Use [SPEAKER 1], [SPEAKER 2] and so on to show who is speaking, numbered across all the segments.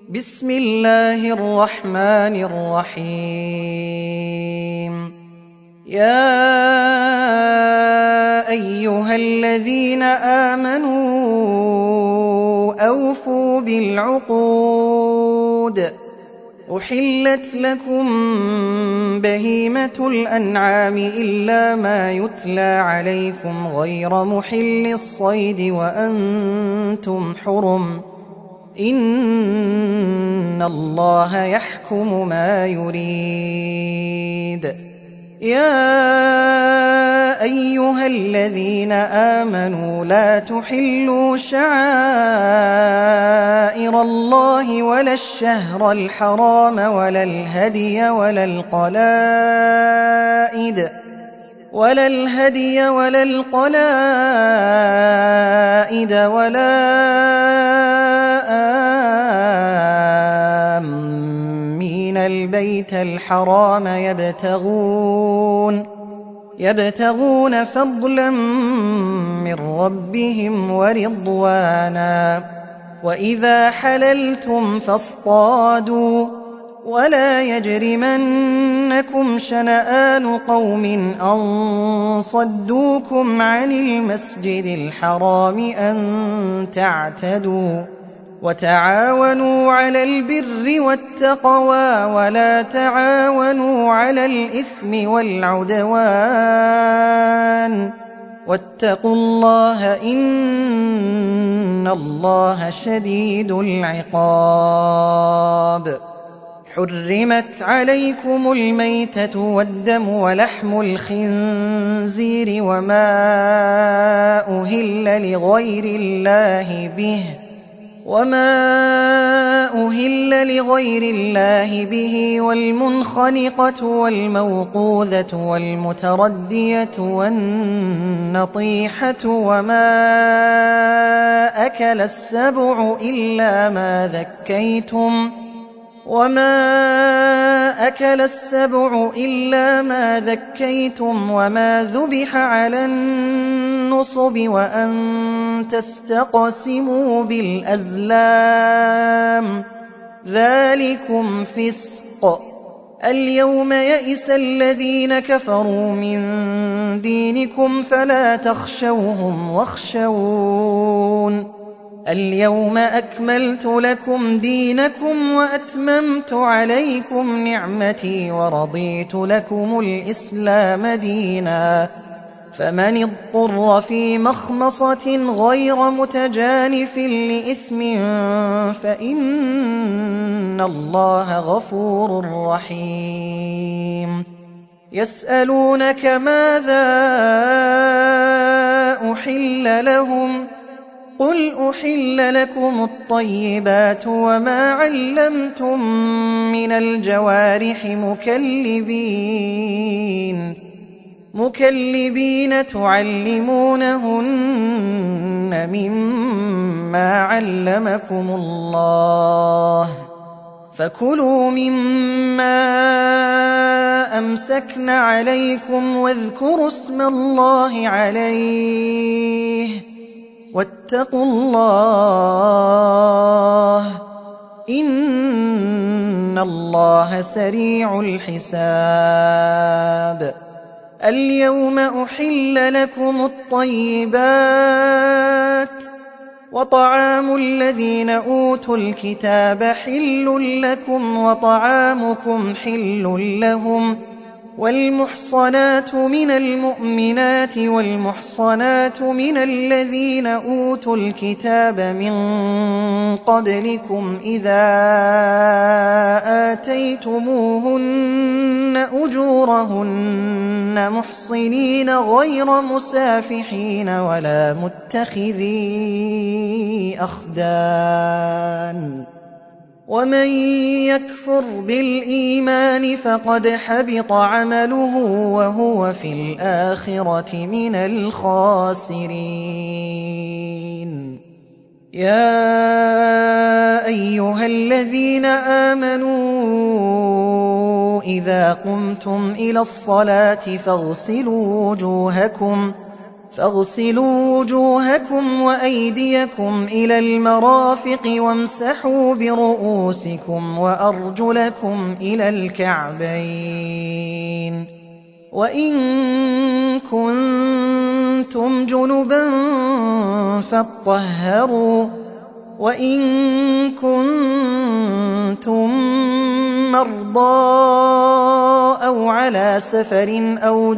[SPEAKER 1] بسم الله الرحمن الرحيم. يا أيها الذين آمنوا أوفوا بالعقود. أحلت لكم بهيمة الأنعام إلا ما يتلى عليكم غير محل الصيد وأنتم حرم، إن الله يحكم ما يريد. يا أيها الذين آمنوا لا تحلوا شعائر الله ولا الشهر الحرام ولا الهدي ولا القلائد ولا آمين البيت الحرام يبتغون فضلا من ربهم ورضوانا. وإذا حللتم فاصطادوا، ولا يجرمنكم شنآن قوم أن صدوكم عن المسجد الحرام أن تعتدوا. وتعاونوا على البر والتقوى ولا تعاونوا على الإثم والعدوان، واتقوا الله إن الله شديد العقاب. حرمت عليكم الميتة والدم ولحم الخنزير وما أهل لغير الله به والمنخنقة والموقوذة والمتردية والنطيحة وما أكل السبع إلا ما ذكيتم وما ذبح على النصب وأن تستقسموا بالأزلام، ذلكم فسق. اليوم يئس الذين كفروا من دينكم فلا تخشوهم واخشون. اليوم أكملت لكم دينكم وأتممت عليكم نعمتي ورضيت لكم الإسلام دينا. فمن اضطر في مخمصة غير متجانف لإثم فإن الله غفور رحيم. يسألونك ماذا أحل لهم؟ قل أحل لكم الطيبات وما علمتم من الجوارح مكلبين تعلمونهن مما علمكم الله، فكلوا مما أمسكن عليكم واذكروا اسم الله عليه، واتقوا الله إن الله سريع الحساب. اليوم أحل لكم الطيبات، وطعام الذين أوتوا الكتاب حل لكم وطعامكم حل لهم، والمحصنات من المؤمنات والمحصنات من الذين أوتوا الكتاب من قبلكم إذا آتيتموهن أجورهن محصنين غير مسافحين ولا متخذي أخدان. ومن يكفر بالإيمان فقد حبط عمله وهو في الآخرة من الخاسرين. يا أيها الذين آمنوا إذا قمتم إلى الصلاة فاغسلوا فاغسلوا وجوهكم وأيديكم إلى المرافق وامسحوا برؤوسكم وأرجلكم إلى الكعبين وإن كنتم جنبا فاطهروا وإن كنتم مرضى أو على سفر أو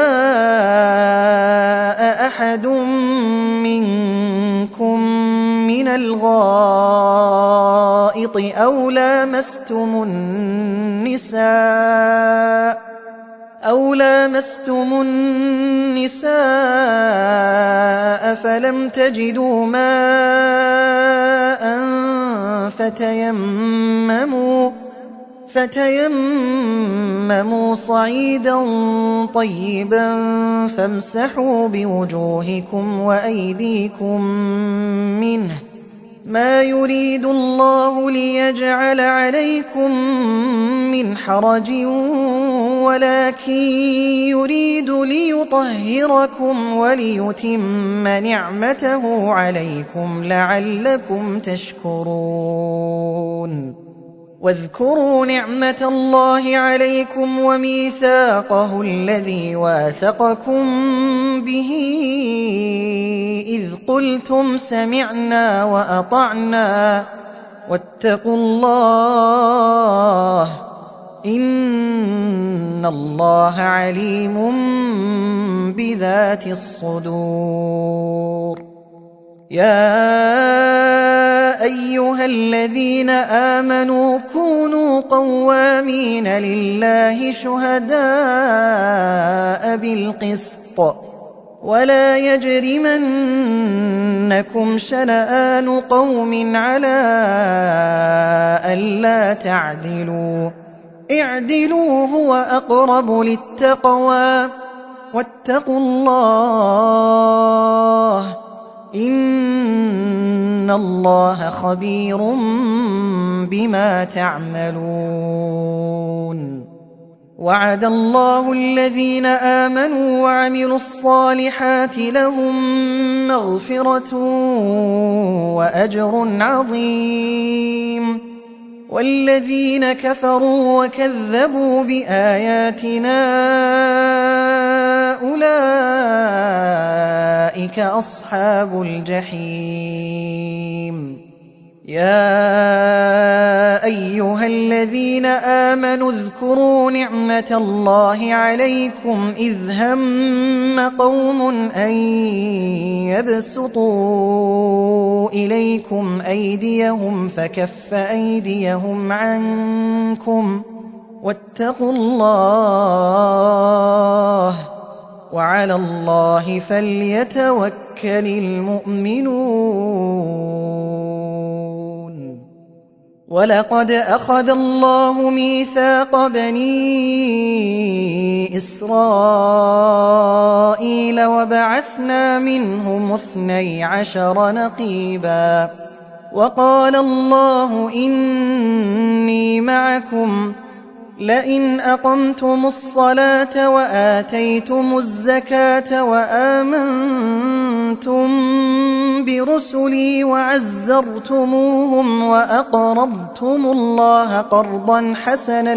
[SPEAKER 1] جاء أحد منكم من الغائط أو لامستم النساء فلم تجدوا ماء فتيمموا صعيدا طيبا فامسحوا بوجوهكم وأيديكم منه ما يريد الله ليجعل عليكم من حرج ولكن يريد ليطهركم وليتم نعمته عليكم لعلكم تشكرون واذكروا نعمة الله عليكم وميثاقه الذي واثقكم به إذ قلتم سمعنا وأطعنا واتقوا الله إن الله عليم بذات الصدور يا أيها الذين آمنوا كونوا قوامين لله شهداء بالقسط ولا يجرمنكم شنآن قوم على ألا تعدلوا اعدلوا هو أقرب للتقوى واتقوا الله إن الله خبير بما تعملون وعد الله الذين آمنوا وعملوا الصالحات لهم مغفرة وأجر عظيم والذين كفروا وكذبوا بآياتنا أولئك أصحاب الجحيم يا أيها الذين آمنوا اذكروا نعمة الله عليكم إذ هم قوم أن يبسطوا إليكم أيديهم فكف أيديهم عنكم واتقوا الله وعلى الله فليتوكل المؤمنون ولقد أخذ الله ميثاق بني إسرائيل وبعثنا منهم 12 نقيبا وقال الله إني معكم لئن أقمتم الصلاة وآتيتم الزكاة وآمنتم برسلي وعزرتموهم وأقرضتم الله قرضا حسنا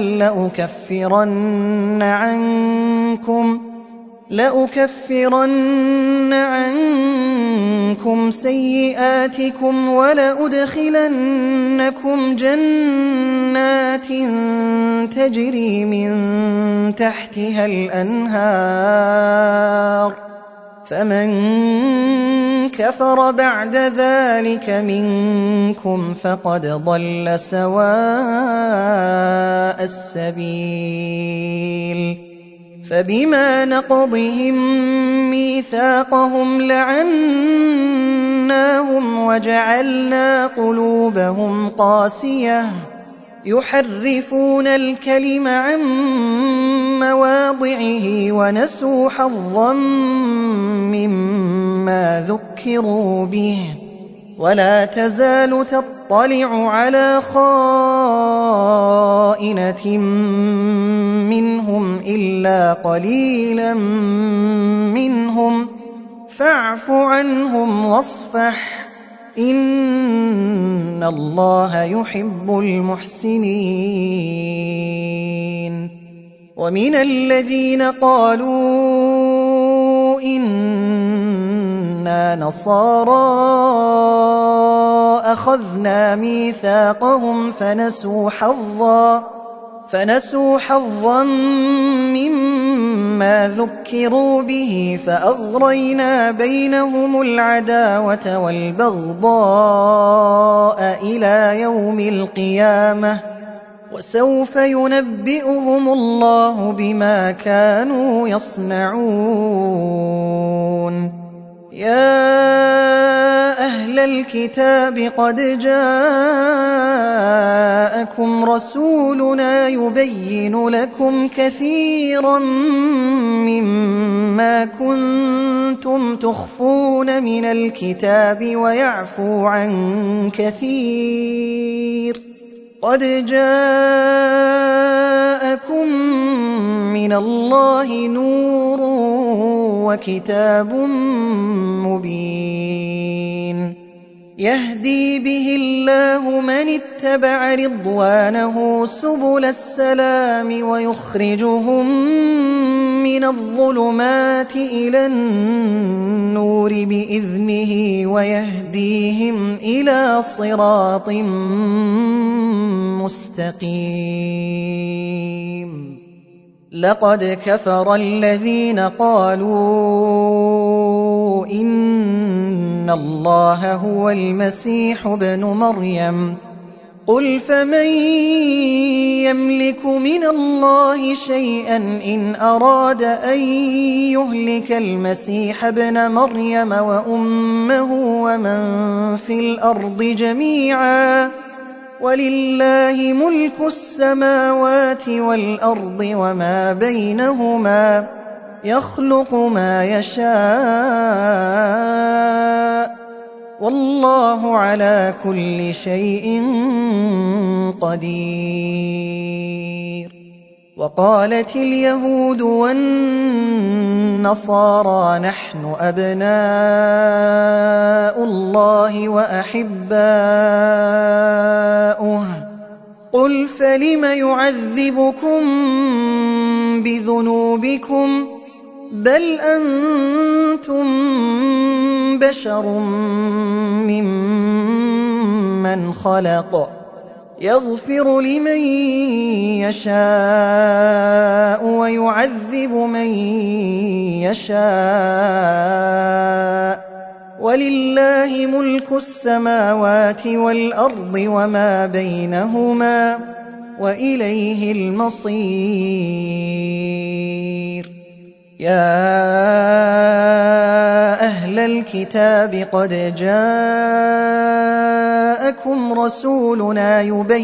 [SPEAKER 1] لأكفرن عنكم سيئاتكم ولأدخلنكم جنات تجري من تحتها الأنهار فمن كفر بعد ذلك منكم فقد ضل سواء السبيل فبما نقضهم ميثاقهم لعناهم وجعلنا قلوبهم قاسية يحرفون الكلم عن مواضعه ونسوا حظا مما ذكروا به ولا تزال تطلع على خائنة منهم إلا قليلا منهم فاعف عنهم واصفح إن الله يحب المحسنين. ومن الذين قالوا إنا نصارى أخذنا ميثاقهم فنسوا حظا مما ذكروا به فأغرينا بينهم العداوة والبغضاء إلى يوم القيامة وسوف ينبئهم الله بما كانوا يصنعون. يا أهل الكتاب قد جاءكم رسولنا يبين لكم كثيرا مما كنتم تخفون من الكتاب ويعفو عن كثير. قد جاءكم من الله نور وكتاب مبين يهدي به الله من اتبع رضوانه سبل السلام ويخرجهم من الظلمات إلى النور بإذنه ويهديهم إلى صراط مستقيم. لقد كفر الذين قالوا إن الله هو المسيح ابن مريم قل فمن يملك من الله شيئا إن أراد أن يهلك المسيح ابن مريم وأمه ومن في الأرض جميعا ولله ملك السماوات والأرض وما بينهما يخلق ما يشاء والله على كل شيء قدير. وقالت اليهود والنصارى نحن أبناء الله وأحباؤه قل فلم يعذبكم بذنوبكم بل أنتم بشر ممن خلق يغفر لمن يشاء ويعذب من يشاء ولله ملك السماوات والأرض وما بينهما وإليه المصير. يا أهل الكتاب قد جاءكم رسولنا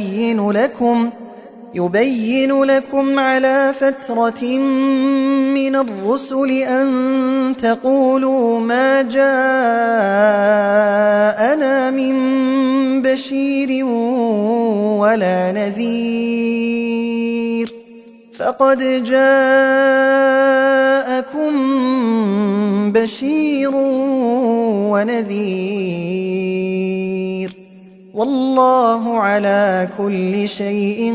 [SPEAKER 1] يبين لكم على فترة من الرسل أن تقولوا ما جاءنا من بشير ولا نذير فقد جاءكم بشير ونذير والله على كل شيء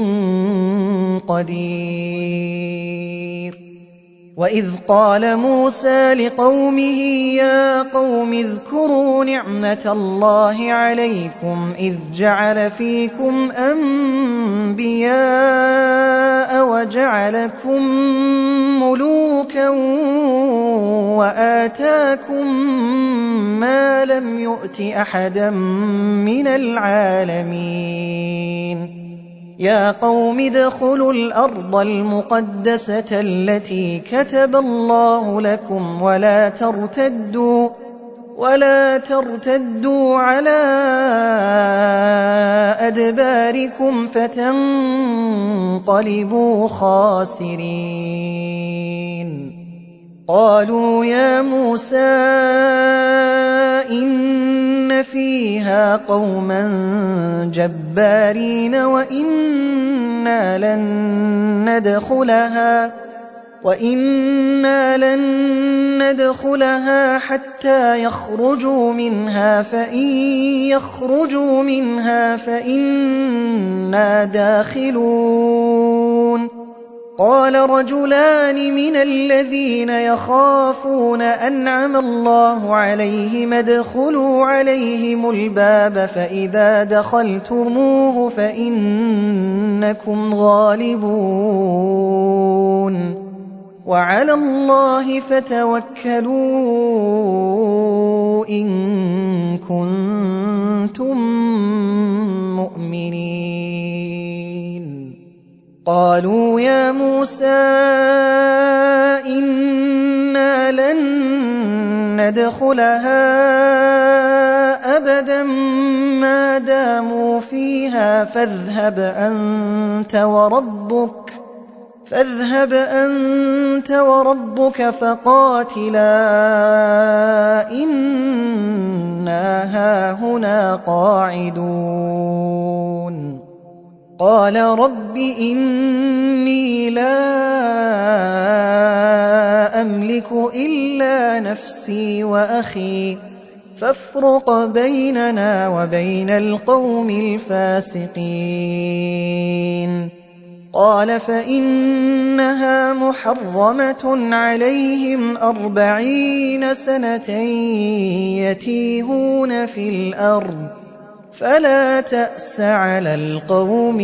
[SPEAKER 1] قدير. وإذ قال موسى لقومه يا قوم اذكروا نعمة الله عليكم إذ جعل فيكم أنبياء وجعلكم ملوكا وآتاكم ما لم يؤت أحدا من العالمين. يا قوم ادخلوا الأرض المقدسة التي كتب الله لكم ولا ترتدوا على أدباركم فتنقلبوا خاسرين. قالوا يا موسى إن فيها قوما جبارين وإنا لن وإنا لن ندخلها حتى يخرجوا منها فإن يخرجوا منها فإنا داخلون قال رجلان من الذين يخافون أنعم الله عليهم ادخلوا عليهم الباب فإذا دخلتموه فإنكم غالبون وعلى الله فتوكلوا إن كنتم مؤمنين قالوا يا موسى إنا لن ندخلها أبدا ما داموا فيها فاذهب أنت وربك فقاتلا إنا هاهنا قاعدون قال رب إني لا أملك إلا نفسي وأخي فافرق بيننا وبين القوم الفاسقين قال فإنها محرمة عليهم 40 سنة يتيهون في الأرض فلا تأس على القوم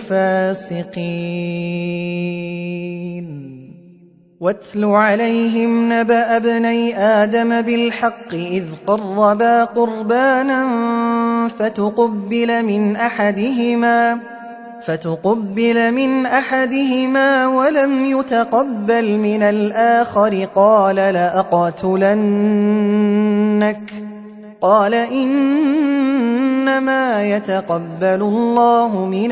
[SPEAKER 1] الفاسقين واتل عليهم نبأ ابني آدم بالحق إذ قربا قربانا فتقبل من أحدهما ولم يتقبل من الآخر قال لأقتلنك قال إنما يتقبل الله من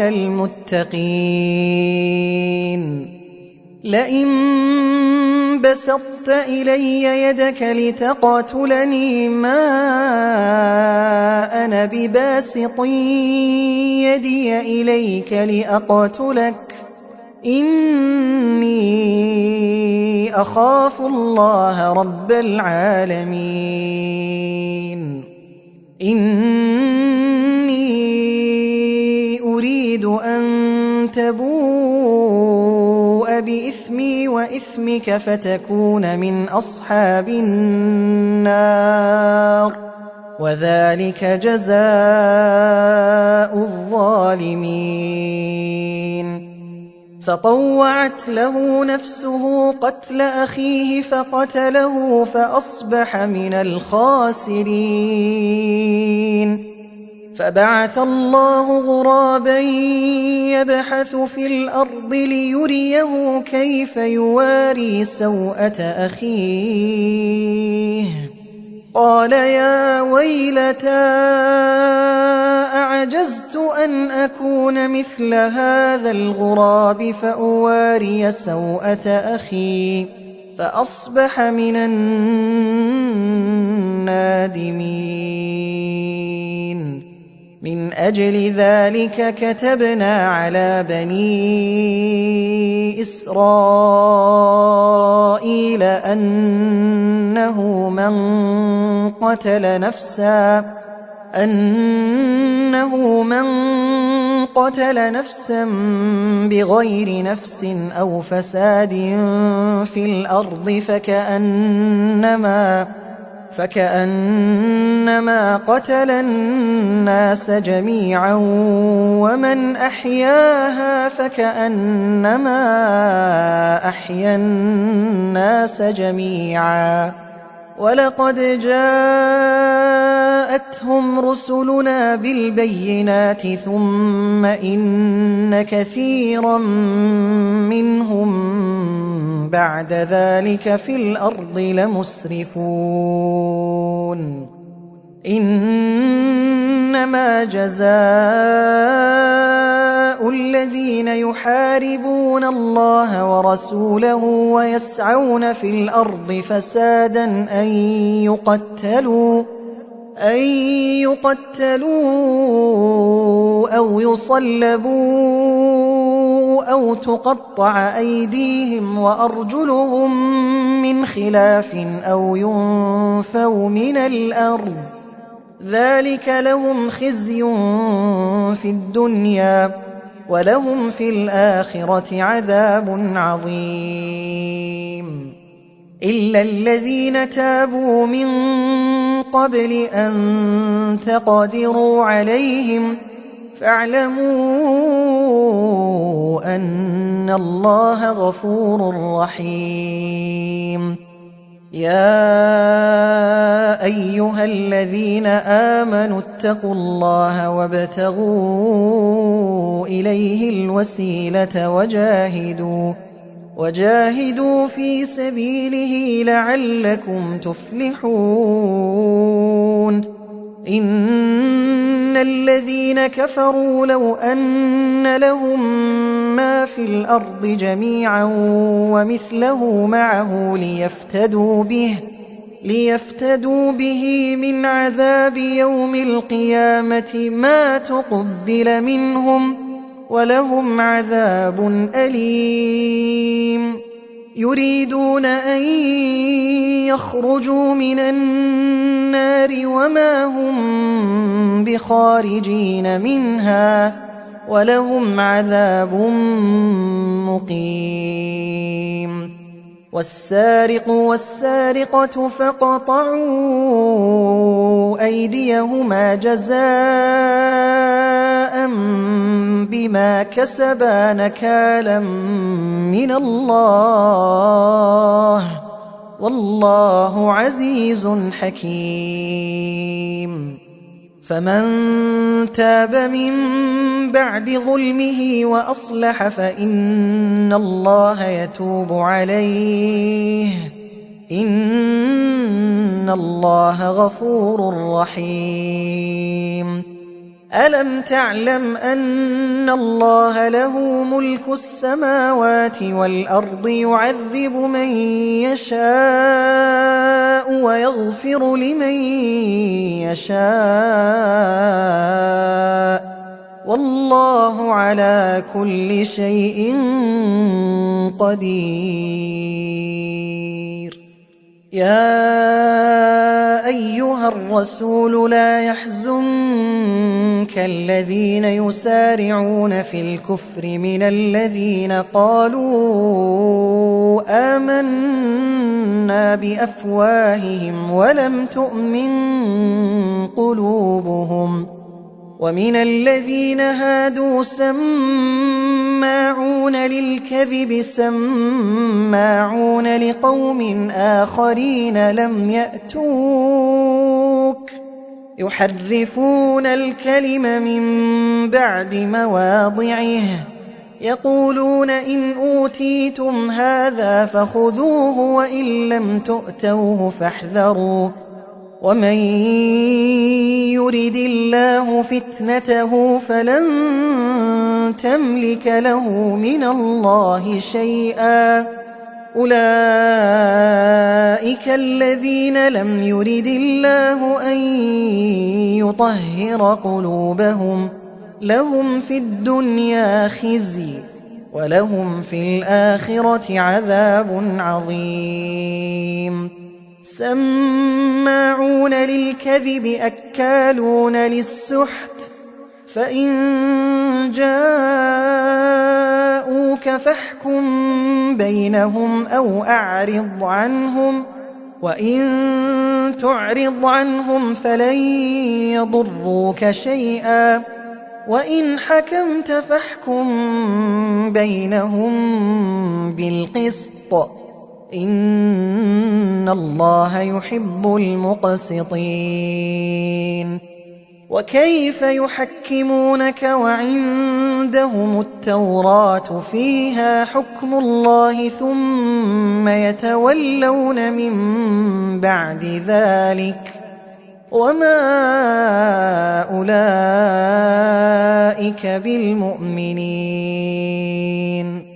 [SPEAKER 1] المتقين لئن بسطت إلي يدك لتقتلني ما أنا بباسط يدي إليك لأقتلك إني أخاف الله رب العالمين إني أريد أن تبوء بإثمي وإثمك فتكون من أصحاب النار وذلك جزاء الظالمين فطوعت له نفسه قتل أخيه فقتله فأصبح من الخاسرين فبعث الله غرابا يبحث في الأرض ليريه كيف يواري سوءة أخيه قال يا ويلتى أعجزت أن أكون مثل هذا الغراب فأواري سوءة أخي فأصبح من النادمين من أجل ذلك كتبنا على بني إسرائيل أنه من قتل نفسا بغير نفس أو فساد في الأرض فكأنما قتل الناس جميعا ومن أحياها فكأنما أحيا الناس جميعا ولقد جاءتهم رسلنا بالبينات ثم إن كثيرا منهم بعد ذلك في الأرض لمسرفون إنما جزاء الذين يحاربون الله ورسوله ويسعون في الأرض فسادا أن يقتلوا أو يصلبوا أو تقطع أيديهم وأرجلهم من خلاف أو ينفوا من الأرض ذلك لهم خزي في الدنيا ولهم في الآخرة عذاب عظيم إلا الذين تابوا من قبل أن تقدروا عليهم فاعلموا أن الله غفور رحيم يا أيها الذين آمنوا اتقوا الله وابتغوا إليه الوسيلة وجاهدوا في سبيله لعلكم تفلحون إن الذين كفروا لو أن لهم ما في الأرض جميعا ومثله معه ليفتدوا به من عذاب يوم القيامة ما تقبل منهم ولهم عذاب أليم يريدون أن يخرجوا من النار وما هم بخارجين منها ولهم عذاب مقيم والسارق والسارقة فاقطعوا أيديهما جزاء بما كسبا نكالا من الله والله عزيز حكيم فمن تاب من بعد ظلمه وأصلح فإن الله يتوب عليه إن الله غفور رحيم ألم تعلم أن الله له ملك السماوات والأرض يعذب من يشاء ويغفر لمن يشاء والله على كل شيء قدير يا أيها الرسول لا يحزنك الذين يسارعون في الكفر من الذين قالوا آمنا بأفواههم ولم تؤمن قلوبهم ومن الذين هادوا سماعون للكذب سماعون لقوم آخرين لم يأتوك يحرفون الكلم من بعد مواضعه يقولون إن أوتيتم هذا فخذوه وإن لم تؤتوه فاحذروا ومن يرد الله فتنته فلن تملك له من الله شيئا أولئك الذين لم يرد الله أن يطهر قلوبهم لهم في الدنيا خزي ولهم في الآخرة عذاب عظيم سماعون للكذب أكالون للسحت فإن جاءوك فاحكم بينهم أو أعرض عنهم وإن تعرض عنهم فلن يضروك شيئا وإن حكمت فاحكم بينهم بالقسط إن الله يحب المقسطين وكيف يحكمونك وعندهم التوراة فيها حكم الله ثم يتولون من بعد ذلك وما أولئك بالمؤمنين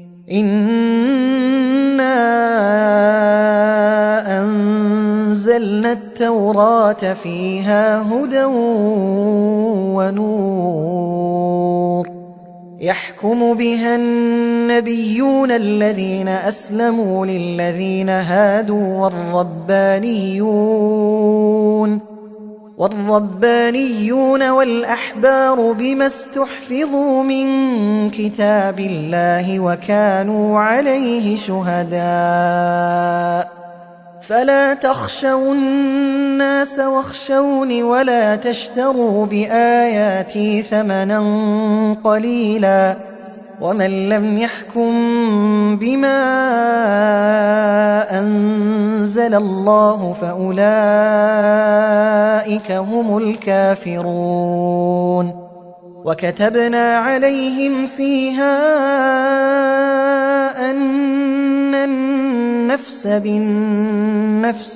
[SPEAKER 1] إنا أنزلنا التوراة فيها هدى ونور يحكم بها النبيون الذين أسلموا للذين هادوا والربانيون والأحبار بما استحفظوا من كتاب الله وكانوا عليه شهداء فلا تخشوا الناس واخشوني ولا تشتروا بآياتي ثمنا قليلا ومن لم يحكم بما أنزل الله فأولئك هم الكافرون وكتبنا عليهم فيها أن النفس بالنفس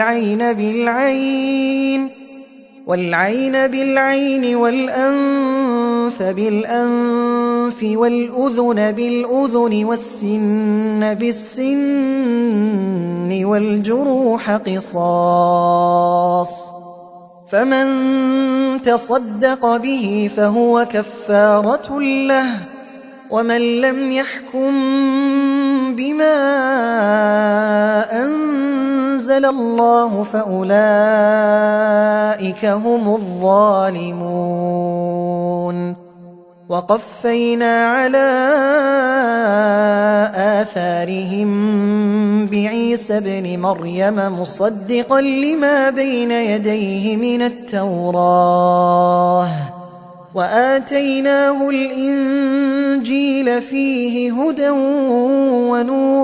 [SPEAKER 1] والعين بالعين والأنف بالأنف والأذن بالأذن والسن بالسن والجروح قصاص فمن تصدق به فهو كفارة له ومن لم يحكم بما أنزل الله فأولئك هم الظالمون وقفينا على آثارهم بعيسى ابن مريم مصدقا لما بين يديه من التوراة وآتيناه الإنجيل فيه هدى ونور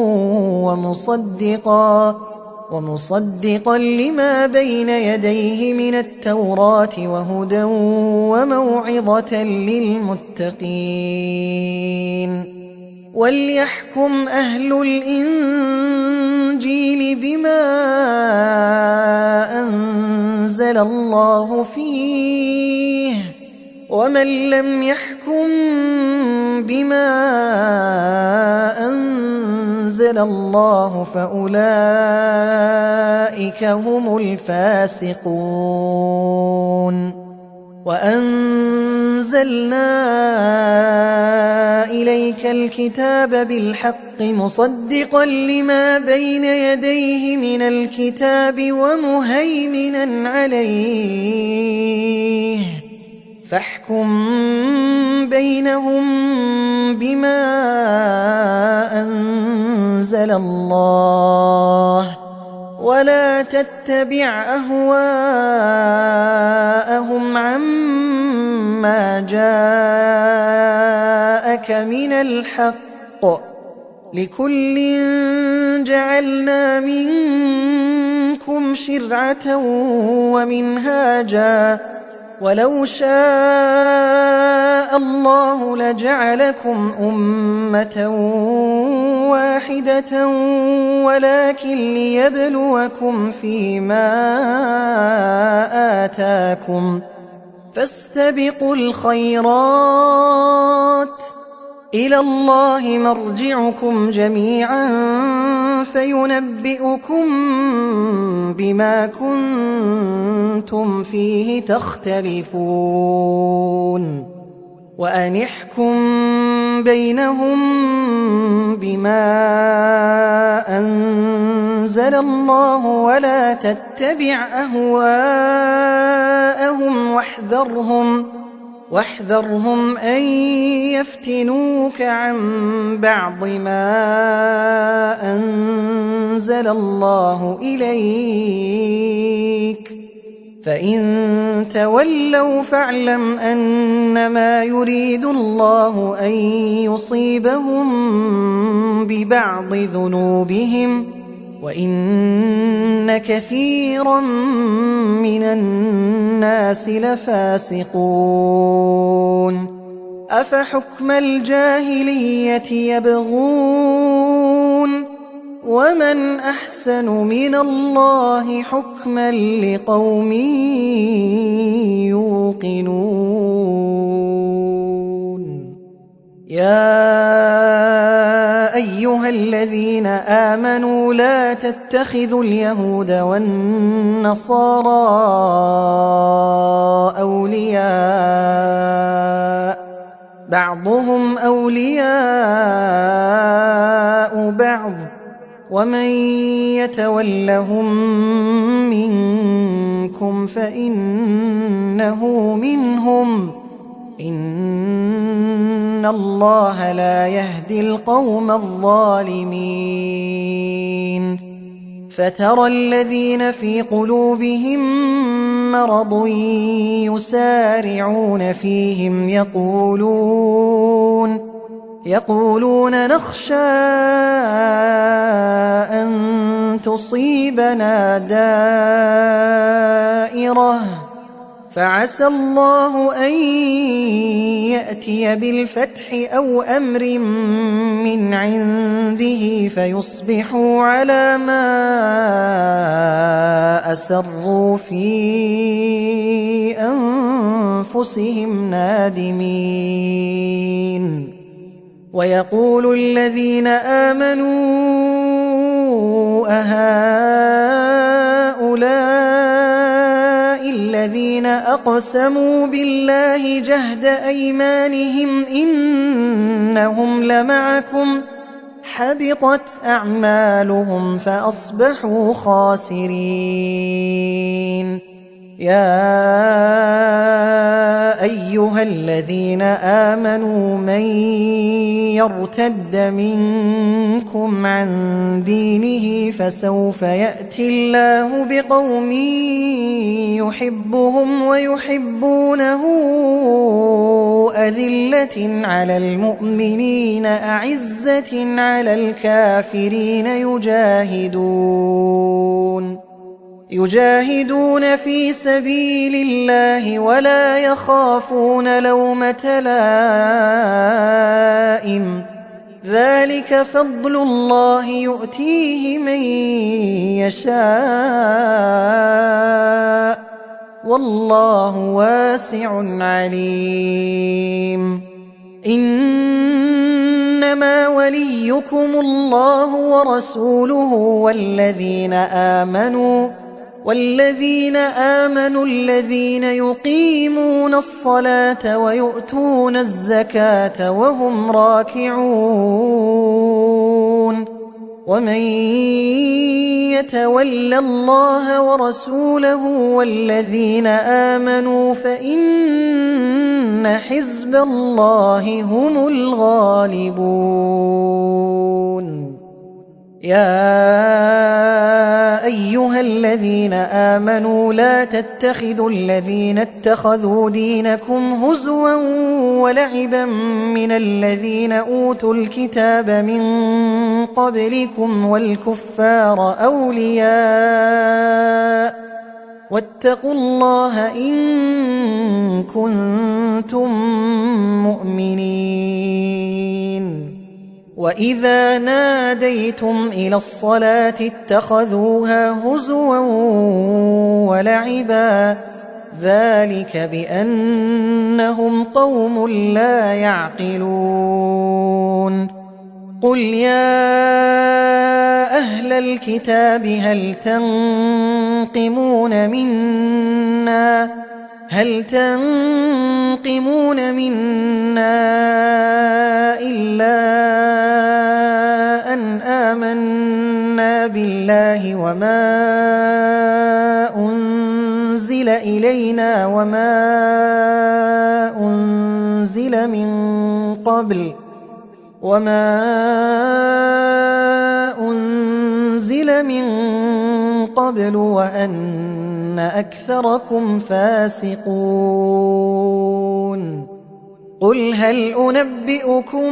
[SPEAKER 1] ومصدقا لما بين يديه من التوراة وهدى وموعظة للمتقين وليحكم أهل الإنجيل بما أنزل الله فيه ومن لم يحكم بما أنزل الله فأولئك هم الفاسقون وأنزلنا إليك الكتاب بالحق مصدقا لما بين يديه من الكتاب ومهيمنا عليه فاحكم بينهم بما أنزل الله ولا تتبع أهواءهم عما جاءك من الحق لكل جعلنا منكم شرعة ومنهاجا ولو شاء الله لجعلكم أمة واحدة ولكن ليبلوكم فيما آتاكم فاستبقوا الخيرات إلى الله مرجعكم جميعا فينبئكم بما كنتم فيه تختلفون وأن احكم بينهم بما أنزل الله ولا تتبع أهواءهم واحذرهم أن يفتنوك عن بعض ما أنزل الله إليك فإن تولوا فاعلم أنما يريد الله أن يصيبهم ببعض ذنوبهم وإن كثيرا من الناس لفاسقون أفحكم الجاهلية يبغون ومن أحسن من الله حكما لقوم يوقنون يا أيها الذين آمنوا لا تتخذوا اليهود والنصارى أولياء بعضهم أولياء بعض ومن يتولهم منكم فإنه منهم إن الله لا يهدي القوم الظالمين فترى الذين في قلوبهم مرض يسارعون فيهم يقولون نخشى أن تصيبنا دائرة فعسى الله أن يأتي بالفتح أو أمر من عنده فيصبحوا على ما أسروا في أنفسهم نادمين ويقول الذين آمنوا أهؤلاء الذين أقسموا بالله جهد أيمانهم إنهم لمعكم حبطت أعمالهم فأصبحوا خاسرين يا أيها الذين آمنوا من يرتد منكم عن دينه فسوف يأتي الله بقوم يحبهم ويحبونه أذلة على المؤمنين أعزة على الكافرين يجاهدون في سبيل الله ولا يخافون لومة لائم ذلك فضل الله يؤتيه من يشاء والله واسع عليم إنما وليكم الله ورسوله والذين آمنوا الذين يقيمون الصلاة ويؤتون الزكاة وهم راكعون ومن يتول الله ورسوله والذين آمنوا فإن حزب الله هم الغالبون يا أيها الذين آمنوا لا تتخذوا الذين اتخذوا دينكم هزوا ولعبا من الذين أوتوا الكتاب من قبلكم والكفار أولياء واتقوا الله إن كنتم مؤمنين وإذا ناديتم إلى الصلاة اتخذوها هزوا ولعبا ذلك بأنهم قوم لا يعقلون قل يا أهل الكتاب هل تنقمون منا إلا أن آمنا بالله وما أنزل إلينا وما أنزل من قبل وأن أكثركم فاسقون قل هل أنبئكم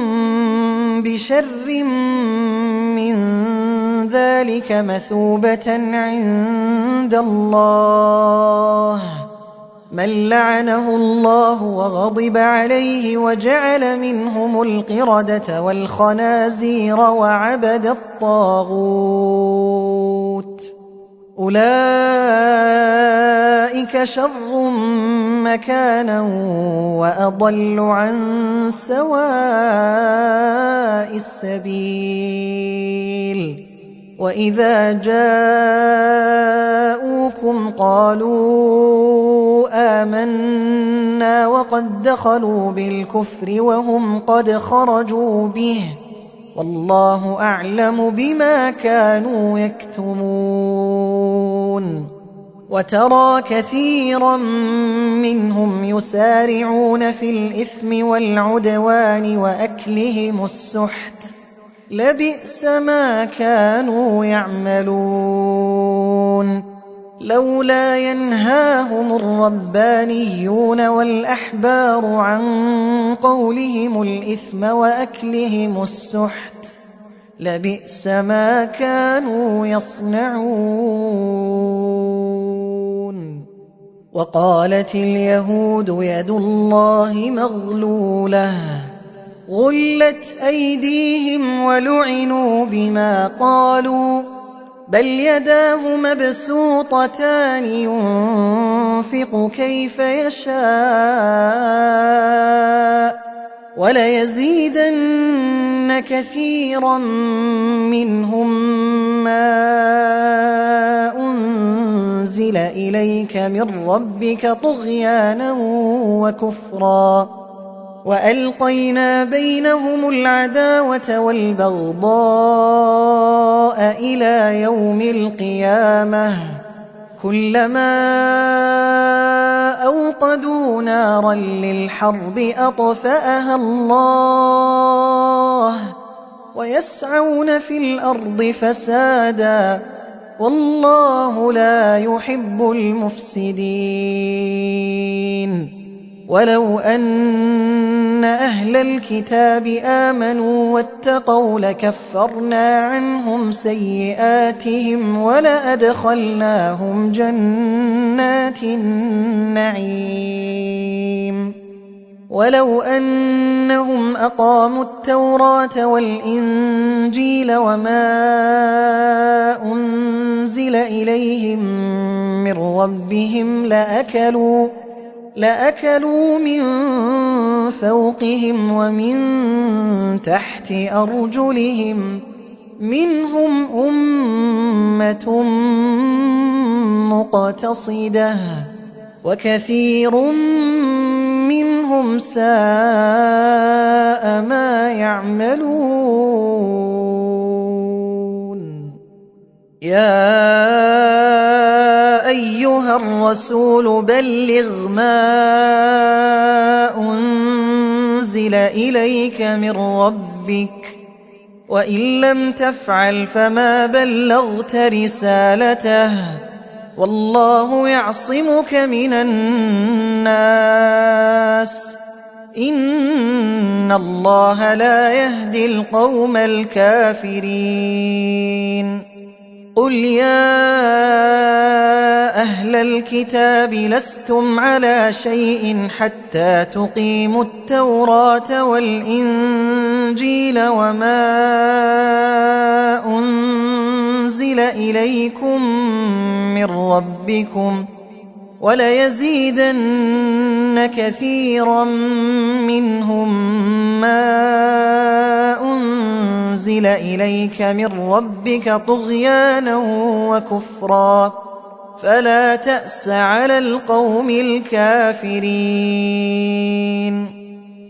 [SPEAKER 1] بشر من ذلك مثوبة عند الله من لعنه الله وغضب عليه وجعل منهم القردة والخنازير وعبد الطاغوت أولئك شر مكانا وأضل عن سواء السبيل وإذا جاءوكم قالوا آمنا منها وقد دخلوا بالكفر وهم قد خرجوا به والله أعلم بما كانوا يكتمون وترى كثيرا منهم يسارعون في الإثم والعدوان وأكلهم السحت لبئس ما كانوا يعملون لولا ينهاهم الربانيون والأحبار عن قولهم الإثم وأكلهم السحت لبئس ما كانوا يصنعون وقالت اليهود يد الله مغلولة غلت أيديهم ولعنوا بما قالوا بل يداه مبسوطتان ينفق كيف يشاء وليزيدن كثيرا منهم ما أنزل إليك من ربك طغيانا وكفرا وألقينا بينهم العداوة والبغضاء إلى يوم القيامة كلما أوقدوا نارا للحرب أطفأها الله ويسعون في الأرض فسادا والله لا يحب المفسدين ولو أن أهل الكتاب آمنوا واتقوا لكفرنا عنهم سيئاتهم ولأدخلناهم جنات النعيم ولو أنهم أقاموا التوراة والإنجيل وما أنزل إليهم من ربهم لأكلوا من فوقهم ومن تحت أرجلهم منهم أمة مقتصدة وكثير منهم ساء ما يعملون يا أيها الرسول بلغ ما أنزل إليك من ربك وإن لم تفعل فما بلغت رسالته والله يعصمك من الناس إن الله لا يهدي القوم الكافرين قل يا أهل الكتاب لستم على شيء حتى تقيموا التوراة والإنجيل وما أنزل إليكم من ربكم وليزيدن كثيرا منهم ما أنزل إليك من ربك طغيانا وكفرا فلا تأس على القوم الكافرين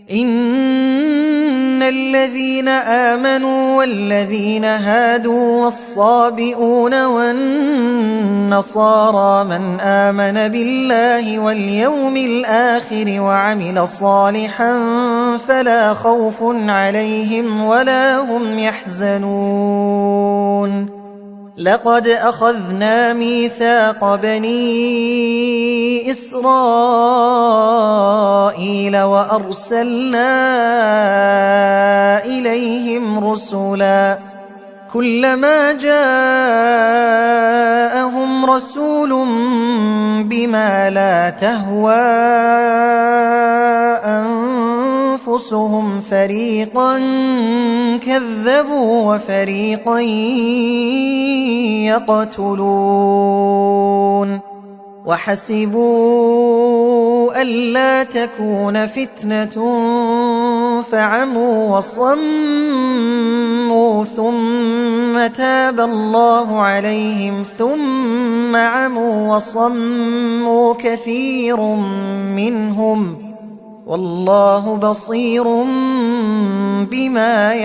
[SPEAKER 1] إن الذين آمنوا والذين هادوا والصابئون والنصارى من آمن بالله واليوم الآخر وعمل صالحا فلا خوف عليهم ولا هم يحزنون لقد أخذنا ميثاق بني إسرائيل وأرسلنا إليهم رسلا كلما جاءهم رسول بما لا تهوى أنفسهم فريقا كذبوا وفريقا يقتلون وحسبوا ألا تكون فتنة فعموا وصموا ثم تاب الله عليهم ثم عموا وصموا كثير منهم والله بصير بما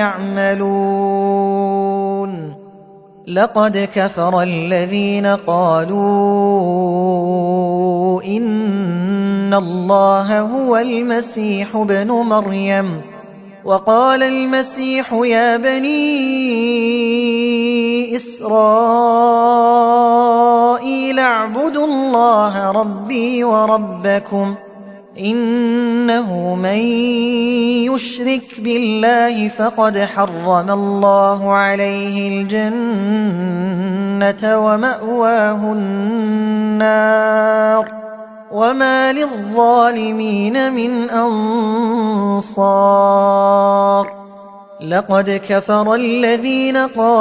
[SPEAKER 1] يعملون لقد كفر الذين قالوا إن الله هو المسيح ابن مريم وقال المسيح يا بني إسرائيل اعبدوا الله ربي وربكم إنه من يشرك بالله فقد حرم الله عليه الجنة ومأواه النار وما للظالمين من أنصار لقد كفر الذين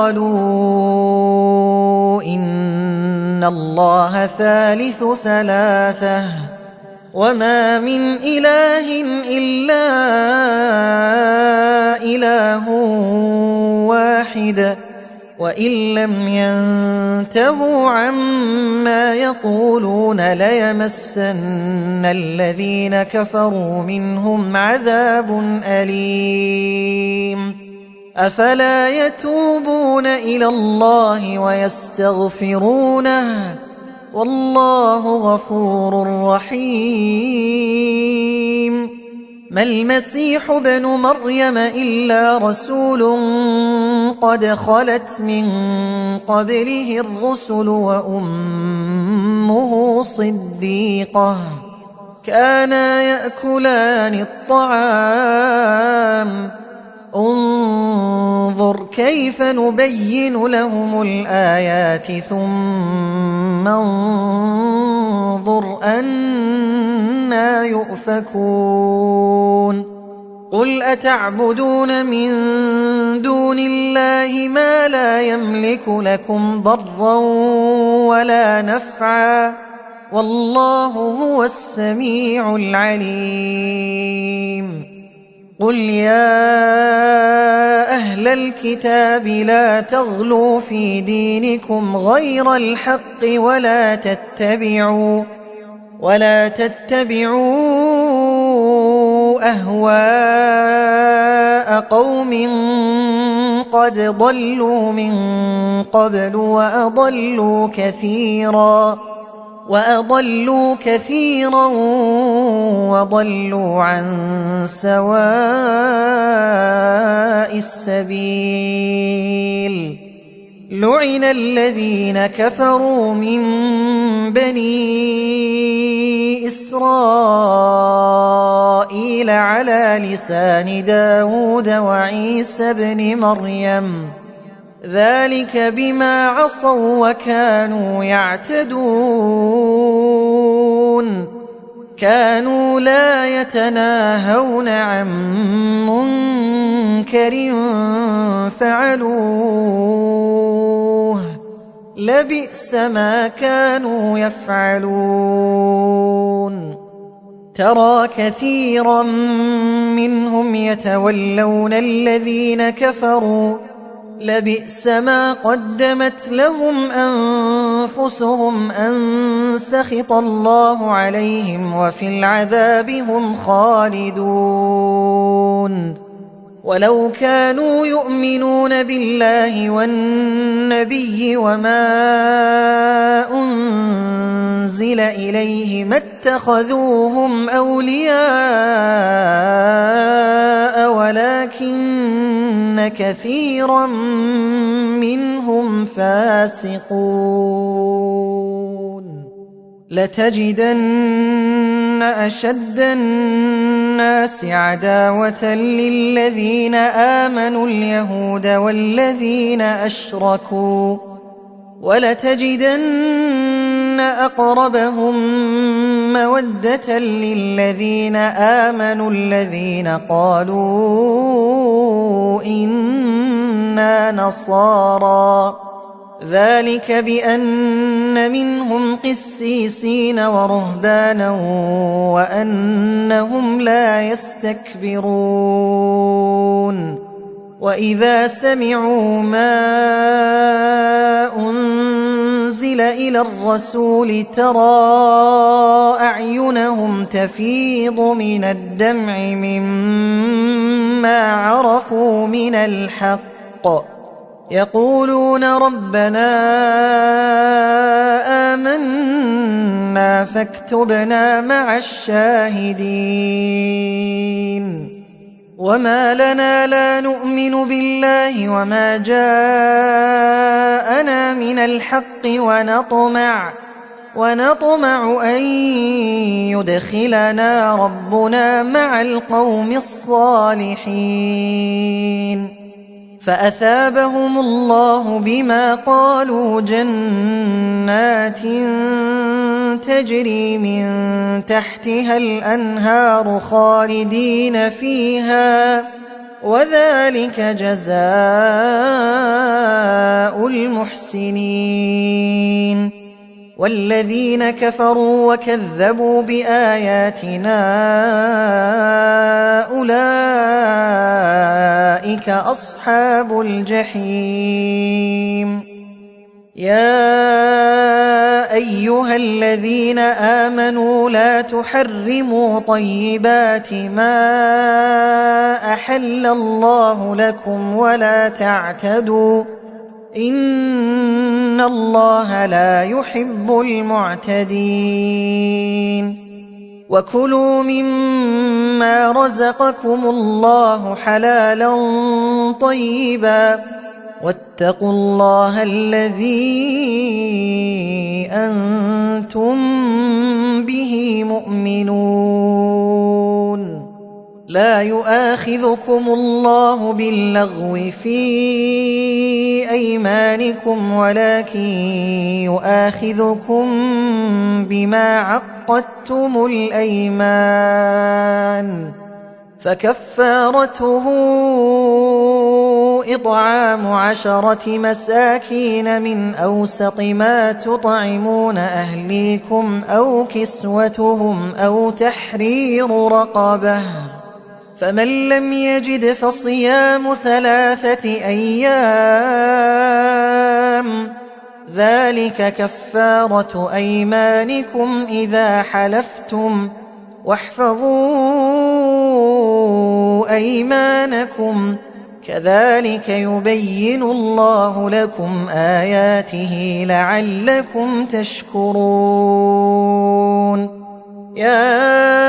[SPEAKER 1] قالوا إن الله ثالث ثلاثة وما من إله إلا إله واحد وإن لم ينتهوا عما يقولون ليمسن الذين كفروا منهم عذاب أليم أفلا يتوبون إلى الله ويستغفرونه والله غفور رحيم ما المسيح ابن مريم إلا رسول قد خلت من قبله الرسل وأمه صديقة كانا يأكلان الطعام انظر كيف نبين لهم الآيات ثم انظر أنى يؤفكون قل أتعبدون من دون الله ما لا يملك لكم ضرا ولا نفعا والله هو السميع العليم قل يا أهل الكتاب لا تغلوا في دينكم غير الحق ولا تتبعوا أهواء قوم قد ضلوا من قبل وأضلوا كثيرا وضلوا عن سواء السبيل لعن الذين كفروا من بني إسرائيل على لسان داود وعيسى بن مريم ذلك بما عصوا وكانوا يعتدون كانوا لا يتناهون عن منكر فعلوه لبئس ما كانوا يفعلون ترى كثيرا منهم يتولون الذين كفروا لبئس ما قدمت لهم أنفسهم أن سخط الله عليهم وفي العذاب هم خالدون ولو كانوا يؤمنون بالله والنبي وما أنزل إليه ما اتخذوهم أولياء ولكن كثيرا منهم فاسقون لتجدن أشد الناس عداوة للذين آمنوا اليهود والذين أشركوا ولتجدن أقربهم مودة للذين آمنوا الذين قالوا إنا نصارى ذلك بأن منهم قسيسين ورهبانا وأنهم لا يستكبرون وإذا سمعوا ما أنزل أنزل إلى الرسول ترى أعينهم تفيض من الدمع مما عرفوا من الحق يقولون ربنا آمنا فاكتبنا مع الشاهدين وما لنا لا نؤمن بالله وما جاءنا من الحق ونطمع أن يدخلنا ربنا مع القوم الصالحين فأثابهم الله بما قالوا جنات تجري من تحتها الأنهار خالدين فيها وذلك جزاء المحسنين والذين كفروا وكذبوا بآياتنا أولئك أصحاب الجحيم يا أيها الذين آمنوا لا تحرموا طيبات ما أحل الله لكم ولا تعتدوا إن الله لا يحب المعتدين وكلوا مما رزقكم الله حلالا طيبا واتقوا الله الذي أنتم به مؤمنون لا يؤاخذكم الله باللغو في أيمانكم ولكن يؤاخذكم بما عقدتم الأيمان فكفارته إطعام 10 مساكين من أوسط ما تطعمون أهليكم أو كسوتهم أو تحرير رقبة فمن لم يجد فصيام 3 أيام ذلك كفارة أيمانكم إذا حلفتم واحفظوا أيمانكم كذلك يبين الله لكم آياته لعلكم تشكرون يا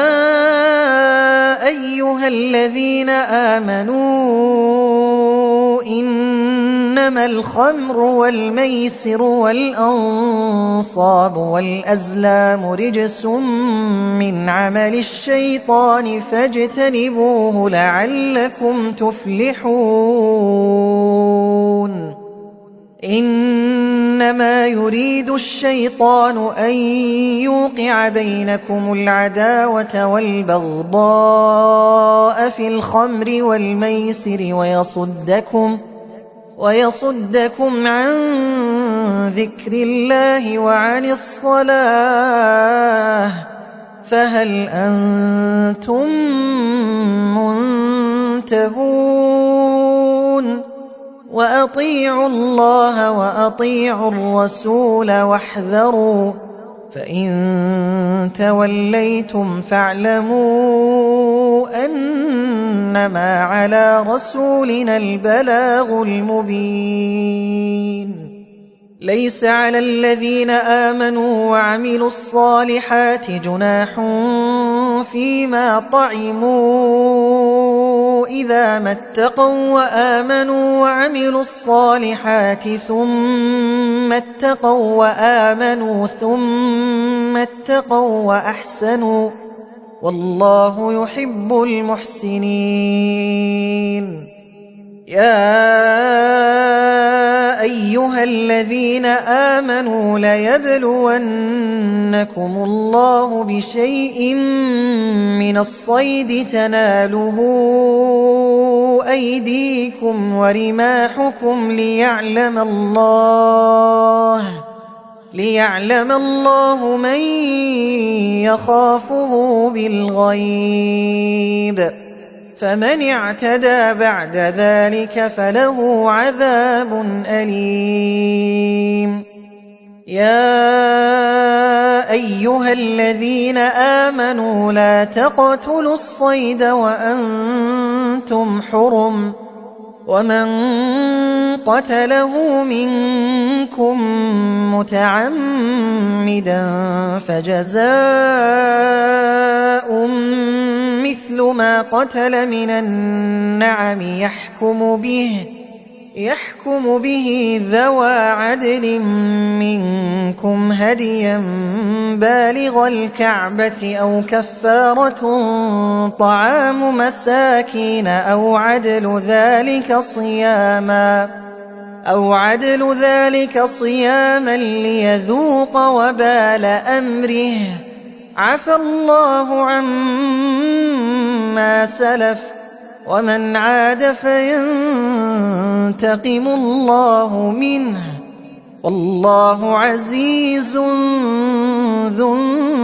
[SPEAKER 1] أيها الذين آمنوا إنما الخمر والميسر والأنصاب والأزلام رجس من عمل الشيطان فاجتنبوه لعلكم تفلحون إنما يريد الشيطان أن يوقع بينكم العداوة والبغضاء في الخمر والميسر ويصدكم عن ذكر الله وعن الصلاة فهل أنتم منتهون وأطيعوا الله وأطيعوا الرسول واحذروا فإن توليتم فاعلموا أنما على رسولنا البلاغ المبين ليس على الذين آمنوا وعملوا الصالحات جناح فيما طعموا إذا ما اتقوا وآمنوا وعملوا الصالحات ثم اتقوا وآمنوا ثم اتقوا وأحسنوا والله يحب المحسنين يا أيها الذين آمنوا ليبلونكم الله بشيء من الصيد تناله أيديكم ورماحكم ليعلم الله من يخافه بالغيب فمن اعتدى بعد ذلك فله عذاب أليم يا أيها الذين آمنوا لا تقتلوا الصيد وأنتم حرم ومن قتله منكم متعمدا فجزاء مثل ما قتل من النعم يحكم به ذوى عدل منكم هديا بالغ الكعبة أو كفارة طعام مساكين أو عدل ذلك صياما ليذوق وبال أمره عفى الله عما سلف ومن عاد فينتقم الله منه والله عزيز ذو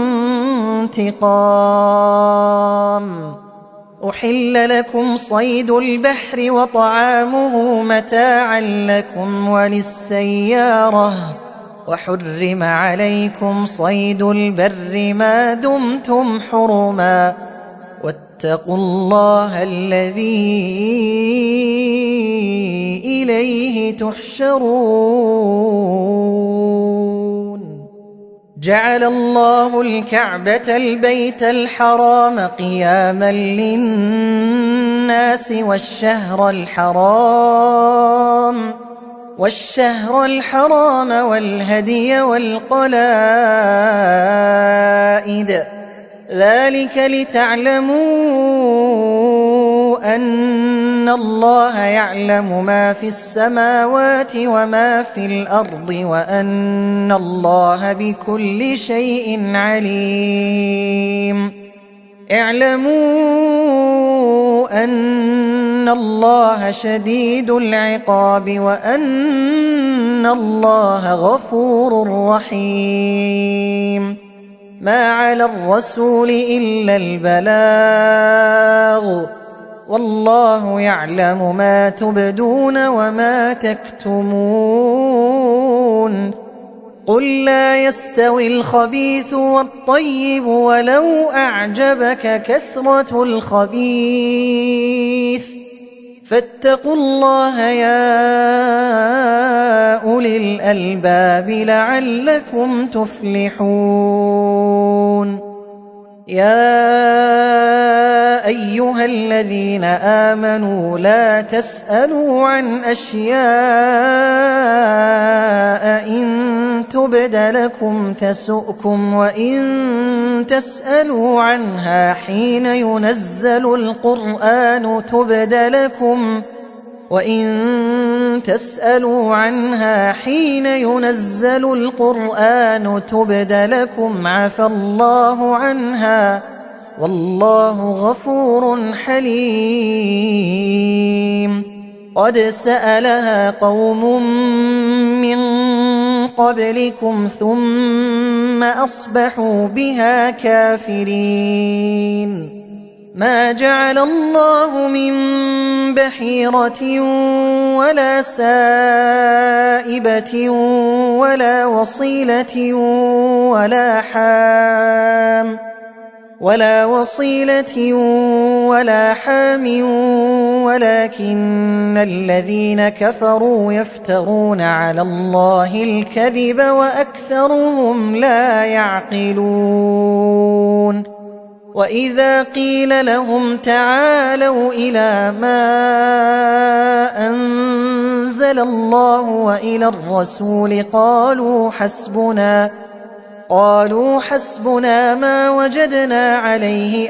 [SPEAKER 1] انتقام. أحل لكم صيد البحر وطعامه متاعا لكم وللسيارة وحرم عليكم صيد البر ما دمتم حرما واتقوا الله الذي إليه تحشرون. جعل الله الكعبة البيت الحرام قياما للناس والشهر الحرام والهدي والقلائد ذلك لتعلموا أن الله يعلم ما في السماوات وما في الأرض وأن الله بكل شيء عليم. اعلموا أن الله شديد العقاب وأن الله غفور رحيم. ما على الرسول إلا البلاغ والله يعلم ما تبدون وما تكتمون. قل لا يستوي الخبيث والطيب ولو أعجبك كثرة الخبيث فاتقوا الله يا أولي الألباب لعلكم تفلحون. يا أيها الذين آمنوا لا تسألوا عن أشياء إن تبد لكم تسؤكم وإن تسألوا عنها حين ينزل القرآن تبد لكم عفى الله عنها والله غفور حليم. قد سألها قوم من قبلكم ثم أصبحوا بها كافرين. ما جعل الله من بحيرة ولا سائبة ولا وصيلة ولا حام ولكن الذين كفروا يفترون على الله الكذب وأكثرهم لا يعقلون. وإذا قيل لهم تعالوا إلى ما أنزل الله وإلى الرسول قالوا حسبنا ما وجدنا عليه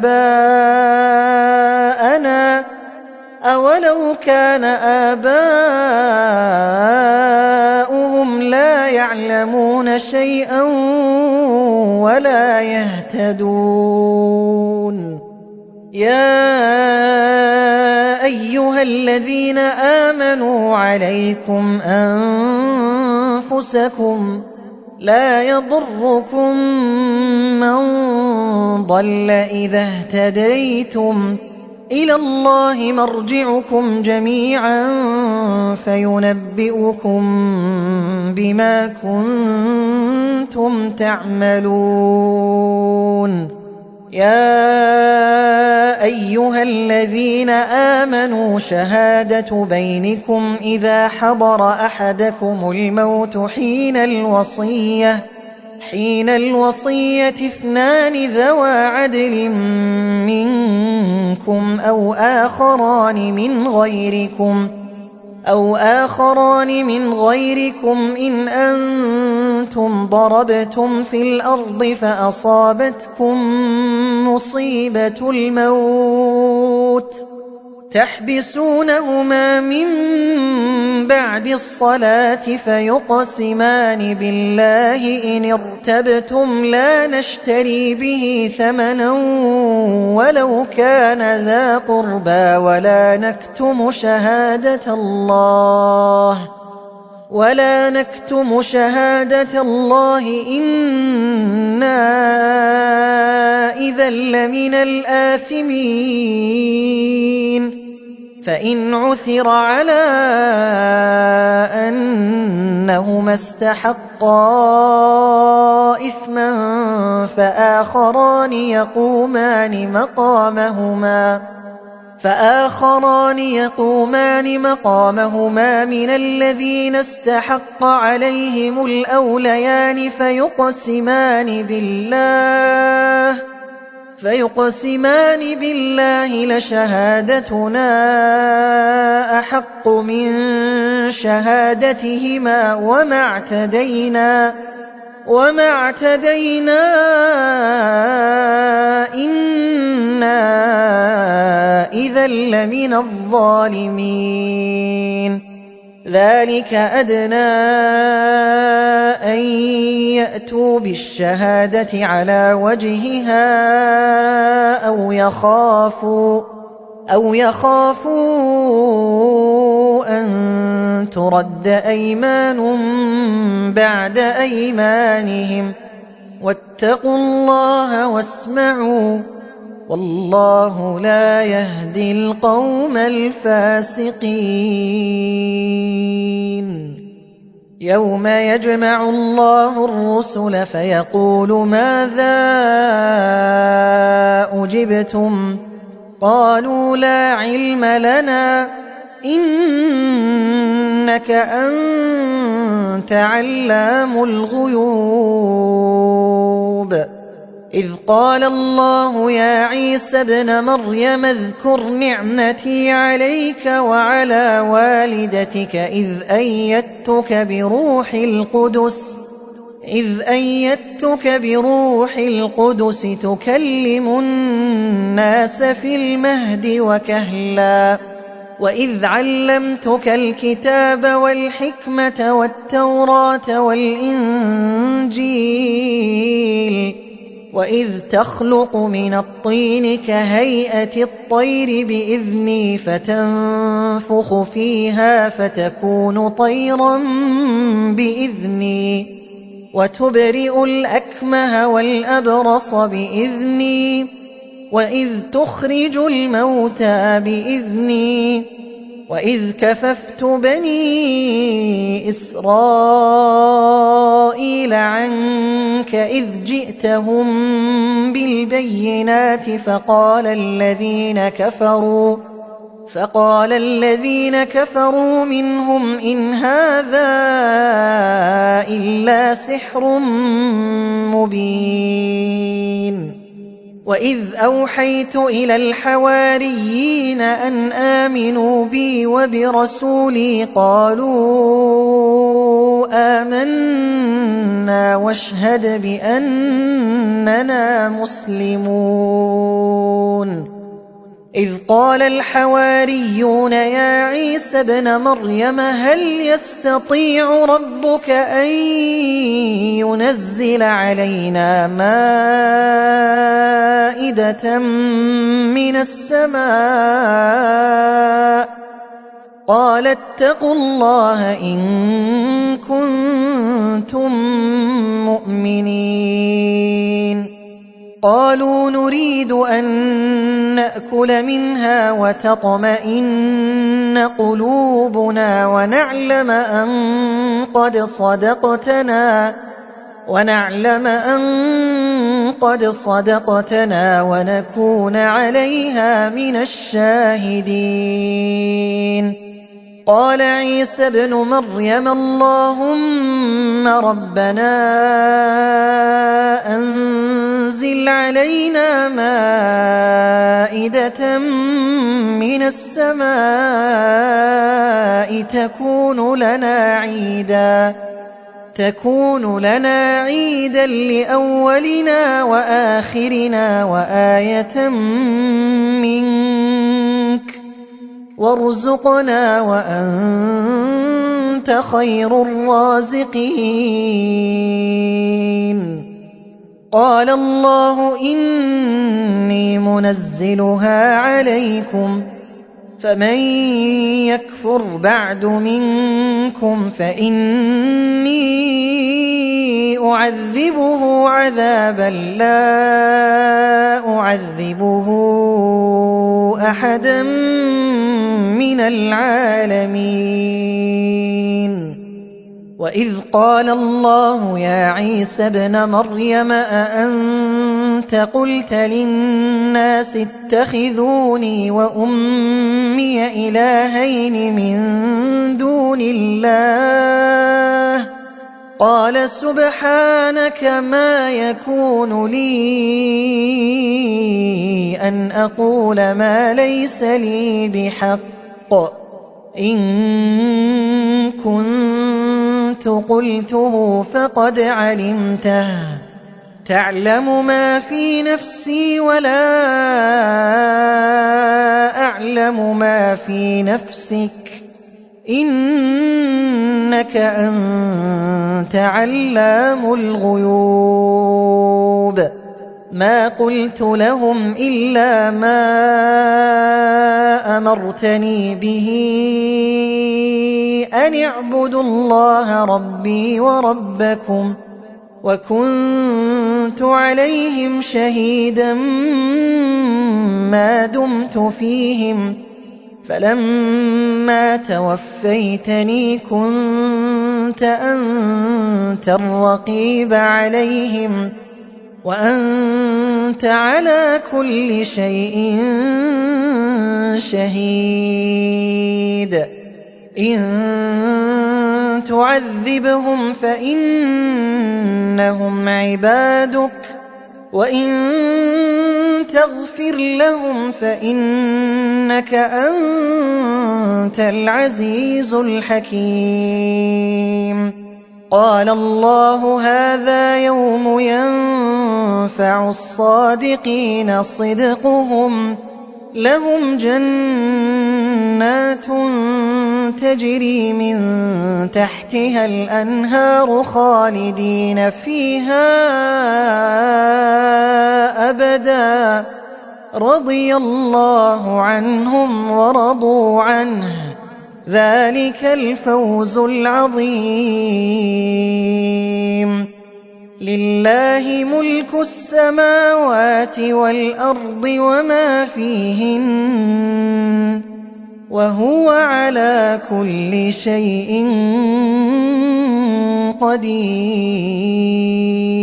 [SPEAKER 1] آباءنا أولو كان آباؤهم لا يعلمون شيئا ولا يهتدون. يا أيها الذين آمنوا عليكم أنفسكم لا يضركم من ضل إذا اهتديتم إلى الله مرجعكم جميعا فينبئكم بما كنتم تعملون يا أيها الذين آمنوا شهادة بينكم إذا حضر أحدكم الموت حين الوصية 2 ذوى عدل منكم أو آخران من غيركم إن أنتم ضربتم في الأرض فأصابتكم مصيبة الموت تحبسونهما من بعد الصلاة فيقسمان بالله إن ارتبتم لا نشتري به ثمنا ولو كان ذا قربى ولا نكتم شهادة الله إنا إذا لمن الآثمين فإن عثر على أنهما استحقا إثما فآخران يقومان مقامهما من الذين استحق عليهم الأوليان فيقسمان بالله لشهادتنا أحق من شهادتهما وما اعتدينا إنا إذا لمن الظالمين ذلك أدنى أن يأتوا بالشهادة على وجهها أو يخافوا أن ترد أيمان بعد أيمانهم واتقوا الله واسمعوا والله لا يهدي القوم الفاسقين يوم يجمع الله الرسل فيقول ماذا أجبتم قالوا لا علم لنا إنك أنت علام الغيوب إذ قال الله يا عيسى ابن مريم اذكر نعمتي عليك وعلى والدتك إذ أيدتك بروح القدس تكلم الناس في المهد وكهلا وإذ علمتك الكتاب والحكمة والتوراة والإنجيل وإذ تخلق من الطين كهيئة الطير بإذني فتنفخ فيها فتكون طيرا بإذني وتبرئ الأكمه والأبرص بإذني وإذ تخرج الموتى بإذني وإذ كففت بني إسرائيل عنك إذ جئتهم بالبينات فقال الذين كفروا منهم إن هذا إلا سحر مبين وإذ أوحيت إلى الحواريين أن آمنوا بي وبرسولي قالوا آمنا واشهد بأننا مسلمون إذ قال الحواريون يا عيسى ابن مريم هل يستطيع ربك أن ينزل علينا مائدة من السماء قال اتقوا الله إن كنتم مؤمنين قالوا نريد أن نأكل منها وتطمئن قلوبنا ونعلم أن قد صدقتنا ونكون عليها من الشاهدين. قال عيسى ابن مريم اللهم ربنا أنزل علينا مائدة من السماء تكون لنا عيدا لأولنا وآخرنا وآية منك وارزقنا وأنت خير الرازقين. قال الله إني منزلها عليكم فمن يكفر بعد منكم فإني أعذبه عذابا لا أعذبه أحدا من العالمين. وإذ قال الله يا عيسى ابن مريم أأنت قلت للناس اتخذوني وأمي إلهين من دون الله قال سبحانك ما يكون لي أن أقول ما ليس لي بحق إن كنت قلته فقد علمته تعلم ما في نفسي ولا أعلم ما في نفسك إنك أنت علام الغيوب. ما قلت لهم إلا ما أمرتني به أن اعبدوا الله ربي وربكم وكنت عليهم شهيدا ما دمت فيهم فلما توفيتني كنت أنت الرقيب عليهم وأنت على كل شيء شهيد. إن تعذبهم فإنهم عبادك وإن تغفر لهم فإنك أنت العزيز الحكيم. قال الله هذا يوم ينفع الصادقين صدقهم لهم جنات تجري من تحتها الأنهار خالدين فيها أبدا رضي الله عنهم ورضوا عنه ذلك الفوز العظيم. لله ملك السماوات والأرض وما فيهن وهو على كل شيء قدير.